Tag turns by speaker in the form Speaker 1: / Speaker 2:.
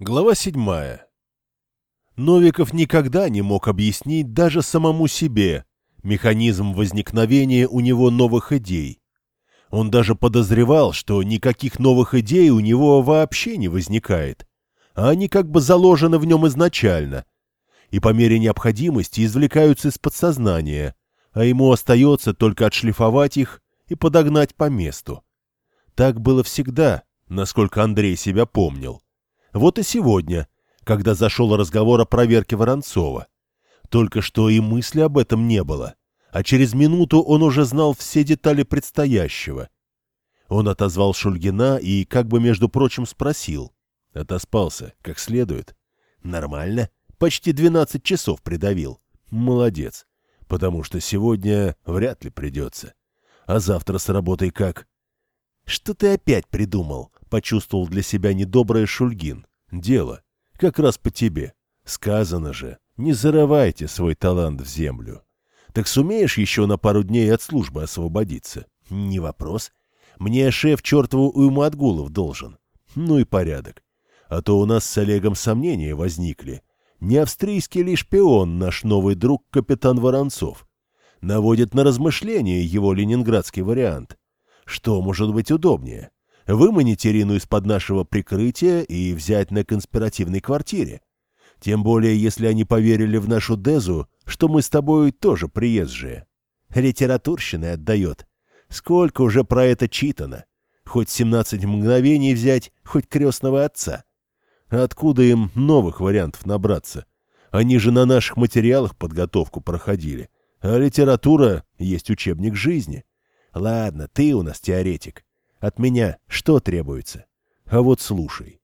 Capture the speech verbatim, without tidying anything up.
Speaker 1: Глава седьмая. Новиков никогда не мог объяснить даже самому себе механизм возникновения у него новых идей. Он даже подозревал, что никаких новых идей у него вообще не возникает, а они как бы заложены в нем изначально, и по мере необходимости извлекаются из подсознания, а ему остается только отшлифовать их и подогнать по месту. Так было всегда, насколько Андрей себя помнил. Вот и сегодня, когда зашел разговор о проверке Воронцова. Только что и мысли об этом не было, а через минуту он уже знал все детали предстоящего. Он отозвал Шульгина и, как бы между прочим, спросил. Отоспался, как следует. Нормально. Почти двенадцать часов придавил. Молодец. Потому что сегодня вряд ли придется. А завтра с работой как? Что ты опять придумал? Почувствовал для себя недоброе Шульгин. Дело. Как раз по тебе. Сказано же, не зарывайте свой талант в землю. Так сумеешь еще на пару дней от службы освободиться? Не вопрос. Мне шеф чертову уйму отгулов должен. Ну и порядок. А то у нас с Олегом сомнения возникли. Не австрийский ли шпион наш новый друг капитан Воронцов? Наводит на размышления его ленинградский вариант. Что может быть удобнее? Выманить Ирину из-под нашего прикрытия и взять на конспиративной квартире. Тем более, если они поверили в нашу Дезу, что мы с тобой тоже приезжие. Литературщиной отдает. Сколько уже про это читано. Хоть семнадцать мгновений взять, хоть крестного отца. Откуда им новых вариантов набраться? Они же на наших материалах подготовку проходили. А литература есть учебник жизни. Ладно, ты у нас теоретик. От меня что требуется? А вот слушай.